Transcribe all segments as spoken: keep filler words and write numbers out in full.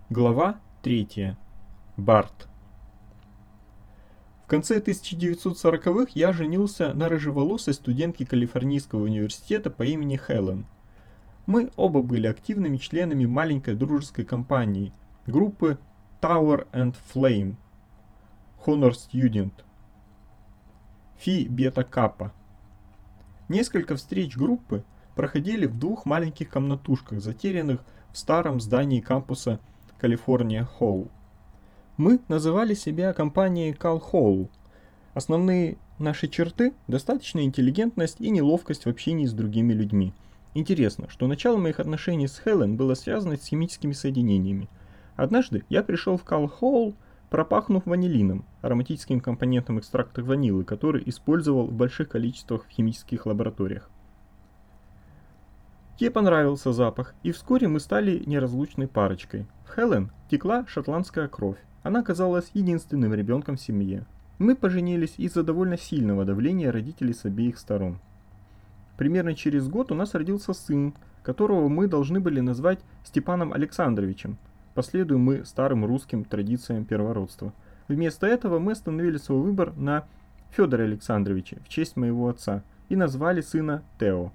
Глава третья. Барт. В конце тысяча девятьсот сороковых я женился на рыжеволосой студентке Калифорнийского университета по имени Хелен. Мы оба были активными членами маленькой дружеской компании, группы Tower and Flame, Honor Student, Phi Beta Kappa. Несколько встреч группы проходили в двух маленьких комнатушках, затерянных в старом здании кампуса Калифорния Холл. Мы называли себя компанией Кал Холл. Основные наши черты – достаточная интеллигентность и неловкость в общении с другими людьми. Интересно, что начало моих отношений с Хелен было связано с химическими соединениями. Однажды я пришел в Кал Холл, пропахнув ванилином, ароматическим компонентом экстракта ванилы, который использовал в больших количествах в химических лабораториях. Ей понравился запах, и вскоре мы стали неразлучной парочкой. В Хелен текла шотландская кровь. Она казалась единственным ребенком в семье. Мы поженились из-за довольно сильного давления родителей с обеих сторон. Примерно через год у нас родился сын, которого мы должны были назвать Степаном Александровичем. Последуем мы старым русским традициям первородства. Вместо этого мы остановили свой выбор на Федоре Александровиче в честь моего отца и назвали сына Тео.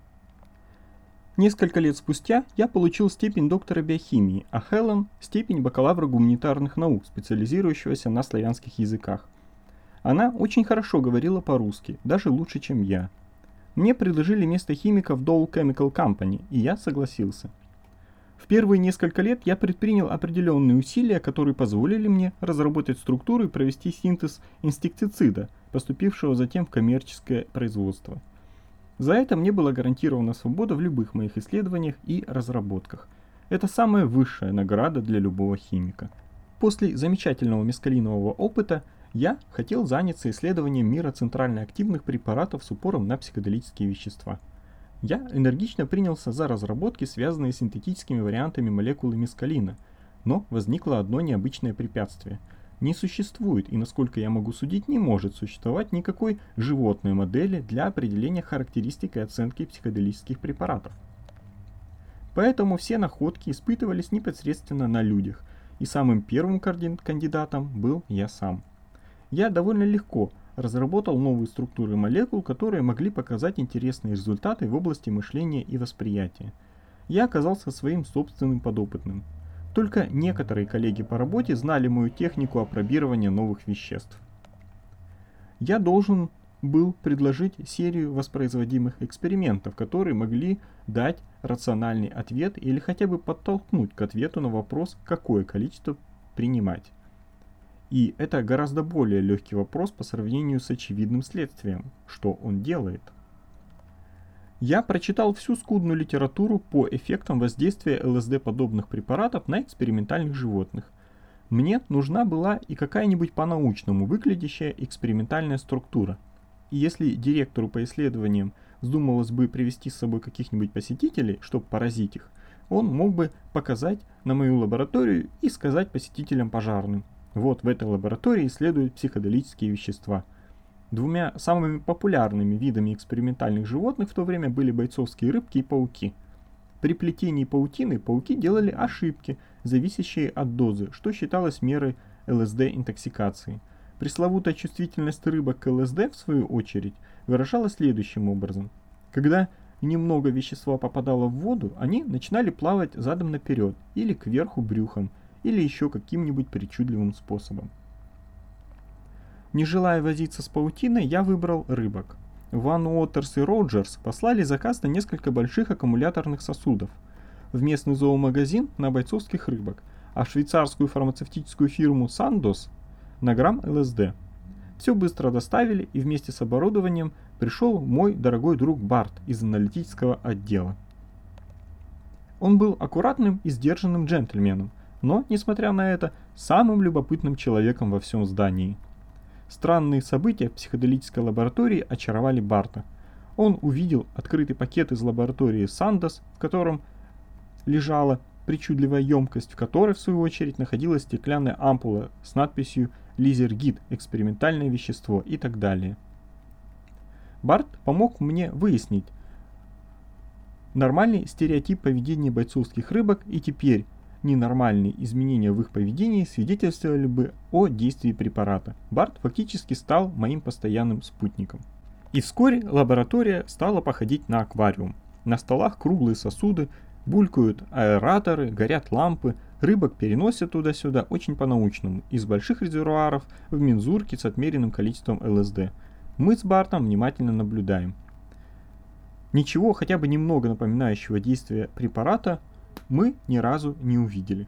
Несколько лет спустя я получил степень доктора биохимии, а Хелен – степень бакалавра гуманитарных наук, специализирующегося на славянских языках. Она очень хорошо говорила по-русски, даже лучше, чем я. Мне предложили место химика в Dow Chemical Company, и я согласился. В первые несколько лет я предпринял определенные усилия, которые позволили мне разработать структуру и провести синтез инсектицида, поступившего затем в коммерческое производство. За это мне была гарантирована свобода в любых моих исследованиях и разработках. Это самая высшая награда для любого химика. После замечательного мескалинового опыта я хотел заняться исследованием мира центрально активных препаратов с упором на психоделические вещества. Я энергично принялся за разработки, связанные с синтетическими вариантами молекулы мескалина, но возникло одно необычное препятствие. Не существует, и насколько я могу судить, не может существовать никакой животной модели для определения характеристик и оценки психоделических препаратов. Поэтому все находки испытывались непосредственно на людях, и самым первым кандидатом был я сам. Я довольно легко разработал новые структуры молекул, которые могли показать интересные результаты в области мышления и восприятия. Я оказался своим собственным подопытным. Только некоторые коллеги по работе знали мою технику апробирования новых веществ. Я должен был предложить серию воспроизводимых экспериментов, которые могли дать рациональный ответ или хотя бы подтолкнуть к ответу на вопрос, какое количество принимать. И это гораздо более легкий вопрос по сравнению с очевидным следствием, что он делает. Я прочитал всю скудную литературу по эффектам воздействия ЛСД-подобных препаратов на экспериментальных животных. Мне нужна была и какая-нибудь по-научному выглядящая экспериментальная структура. И если директору по исследованиям вздумалось бы привести с собой каких-нибудь посетителей, чтобы поразить их, он мог бы показать на мою лабораторию и сказать посетителям пожарным: вот в этой лаборатории исследуют психоделические вещества. Двумя самыми популярными видами экспериментальных животных в то время были бойцовские рыбки и пауки. При плетении паутины пауки делали ошибки, зависящие от дозы, что считалось мерой ЛСД-интоксикации. Пресловутая чувствительность рыбок к ЛСД, в свою очередь, выражалась следующим образом. Когда немного вещества попадало в воду, они начинали плавать задом наперед, или кверху брюхом, или еще каким-нибудь причудливым способом. Не желая возиться с паутиной, я выбрал рыбок. Ван Уотерс и Роджерс послали заказ на несколько больших аккумуляторных сосудов, в местный зоомагазин на бойцовских рыбок, а в швейцарскую фармацевтическую фирму Sandoz на грамм ЛСД. Все быстро доставили, и вместе с оборудованием пришел мой дорогой друг Барт из аналитического отдела. Он был аккуратным и сдержанным джентльменом, но, несмотря на это, самым любопытным человеком во всем здании. Странные события в психоделической лаборатории очаровали Барта. Он увидел открытый пакет из лаборатории Sandoz, в котором лежала причудливая емкость, в которой, в свою очередь, находилась стеклянная ампула с надписью «Лизергид. Экспериментальное вещество» и так далее. Барт помог мне выяснить нормальный стереотип поведения бойцовских рыбок, и теперь ненормальные изменения в их поведении свидетельствовали бы о действии препарата. Барт фактически стал моим постоянным спутником. И вскоре лаборатория стала походить на аквариум. На столах круглые сосуды, булькают аэраторы, горят лампы, рыбок переносят туда-сюда очень по-научному, из больших резервуаров в мензурки с отмеренным количеством ЛСД. Мы с Бартом внимательно наблюдаем. Ничего хотя бы немного напоминающего действие препарата мы ни разу не увидели.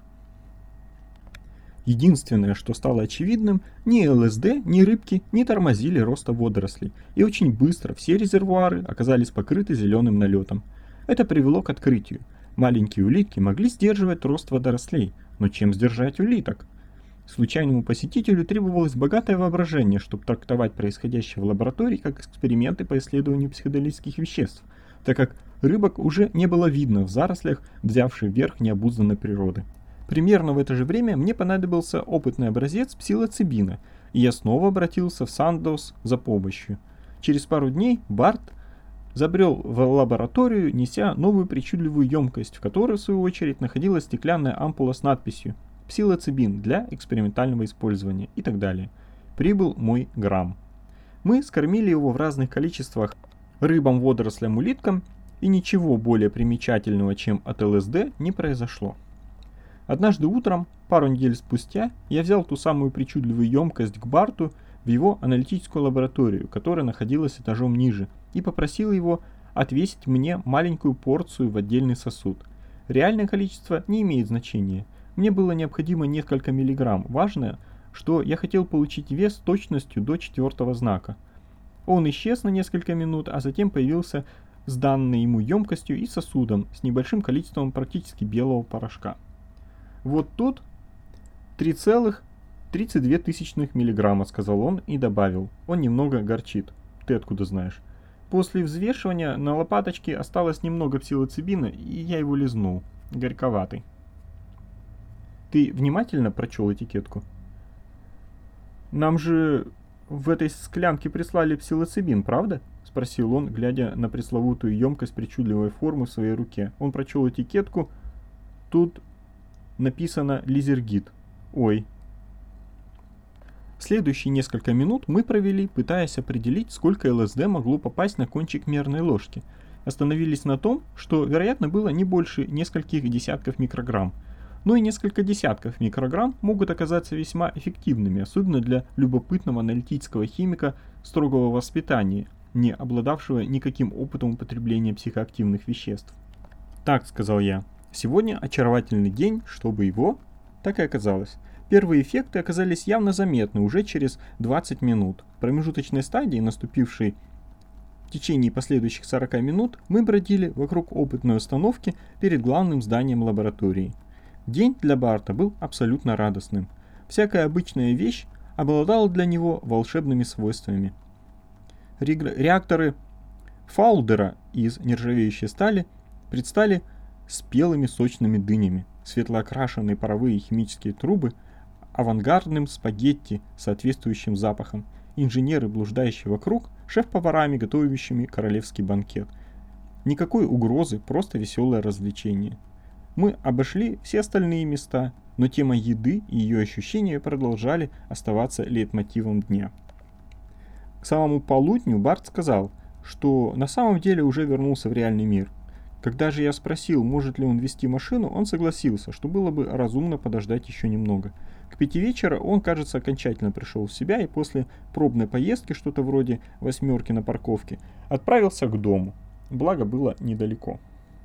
Единственное, что стало очевидным, ни ЛСД, ни рыбки не тормозили роста водорослей, и очень быстро все резервуары оказались покрыты зеленым налетом. Это привело к открытию. Маленькие улитки могли сдерживать рост водорослей, но чем сдержать улиток? Случайному посетителю требовалось богатое воображение, чтобы трактовать происходящее в лаборатории как эксперименты по исследованию психоделических веществ, так как рыбок уже не было видно в зарослях, взявшей верх необузданной природы. Примерно в это же время мне понадобился опытный образец псилоцибина, и я снова обратился в Сандоз за помощью. Через пару дней Барт забрел в лабораторию, неся новую причудливую емкость, в которой, в свою очередь, находилась стеклянная ампула с надписью «Псилоцибин для экспериментального использования» и так далее. Прибыл мой грамм. Мы скормили его в разных количествах рыбам, водорослям, улиткам, и ничего более примечательного, чем от ЛСД, не произошло. Однажды утром, пару недель спустя, я взял ту самую причудливую емкость к Барту в его аналитическую лабораторию, которая находилась этажом ниже, и попросил его отвесить мне маленькую порцию в отдельный сосуд. Реальное количество не имеет значения. Мне было необходимо несколько миллиграмм. Важно, что я хотел получить вес с точностью до четвертого знака. Он исчез на несколько минут, а затем появился с данной ему емкостью и сосудом с небольшим количеством практически белого порошка. Вот тут три целых тридцать две тысячных миллиграмма, сказал он и добавил. Он немного горчит. Ты откуда знаешь? После взвешивания на лопаточке осталось немного псилоцибина, и я его лизнул. Горьковатый. Ты внимательно прочел этикетку? Нам же в этой склянке прислали псилоцибин, правда? Спросил он, глядя на пресловутую емкость причудливой формы в своей руке. Он прочел этикетку. Тут написано «Лизергит». Ой. Следующие несколько минут мы провели, пытаясь определить, сколько ЛСД могло попасть на кончик мерной ложки. Остановились на том, что, вероятно, было не больше нескольких десятков микрограмм. Но и несколько десятков микрограмм могут оказаться весьма эффективными, особенно для любопытного аналитического химика строгого воспитания, не обладавшего никаким опытом употребления психоактивных веществ. «Так», — сказал я, — «сегодня очаровательный день, чтобы его...» Так и оказалось. Первые эффекты оказались явно заметны уже через двадцать минут. В промежуточной стадии, наступившей в течение последующих сорока минут, мы бродили вокруг опытной установки перед главным зданием лаборатории. День для Барта был абсолютно радостным. Всякая обычная вещь обладала для него волшебными свойствами. Реакторы Фаулдера из нержавеющей стали предстали спелыми сочными дынями, светлоокрашенные паровые и химические трубы, авангардным спагетти с соответствующим запахом, инженеры, блуждающие вокруг, шеф-поварами, готовящими королевский банкет. Никакой угрозы, просто веселое развлечение. Мы обошли все остальные места, но тема еды и ее ощущения продолжали оставаться лейтмотивом дня. К самому полудню Барт сказал, что на самом деле уже вернулся в реальный мир. Когда же я спросил, может ли он вести машину, он согласился, что было бы разумно подождать еще немного. К пяти вечера он, кажется, окончательно пришел в себя и после пробной поездки, что-то вроде восьмерки на парковке, отправился к дому. Благо было недалеко.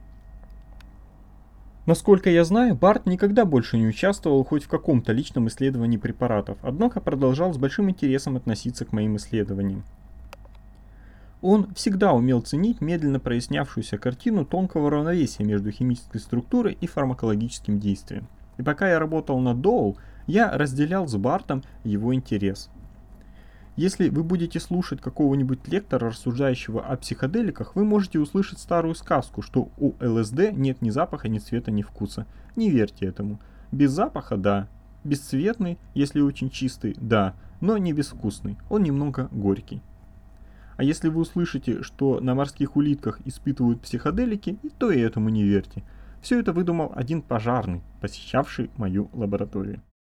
Насколько я знаю, Барт никогда больше не участвовал хоть в каком-то личном исследовании препаратов, однако продолжал с большим интересом относиться к моим исследованиям. Он всегда умел ценить медленно прояснявшуюся картину тонкого равновесия между химической структурой и фармакологическим действием. И пока я работал над Доул, я разделял с Бартом его интерес. Если вы будете слушать какого-нибудь лектора, рассуждающего о психоделиках, вы можете услышать старую сказку, что у ЛСД нет ни запаха, ни цвета, ни вкуса. Не верьте этому. Без запаха – да. Бесцветный, если очень чистый – да. Но не безвкусный. Он немного горький. А если вы услышите, что на морских улитках испытывают психоделики, и то и этому не верьте. Все это выдумал один пожарный, посещавший мою лабораторию.